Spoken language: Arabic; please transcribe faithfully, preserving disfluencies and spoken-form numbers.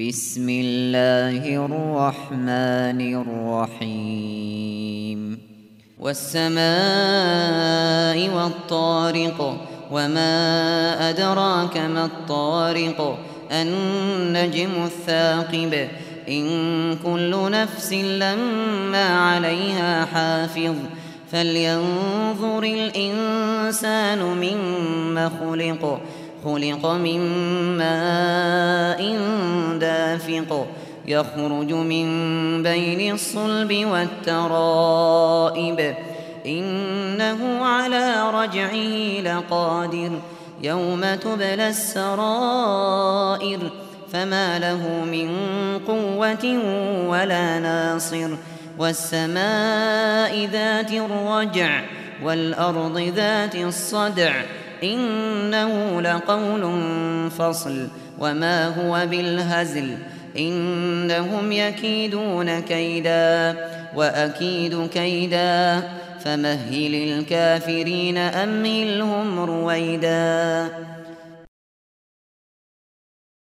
بسم الله الرحمن الرحيم والسماء والطارق وما أدراك ما الطارق النجم الثاقب إن كل نفس لما عليها حافظ فلينظر الإنسان مما خلق خلق من ماء دافق يخرج من بين الصلب والترائب إنه على رجعه لقادر يوم تبلى السرائر فما له من قوة ولا ناصر والسماء ذات الرجع والأرض ذات الصدع إنه لقول فصل وما هو بالهزل إنهم يكيدون كيدا وأكيد كيدا فمهل الكافرين أمهلهم رويدا.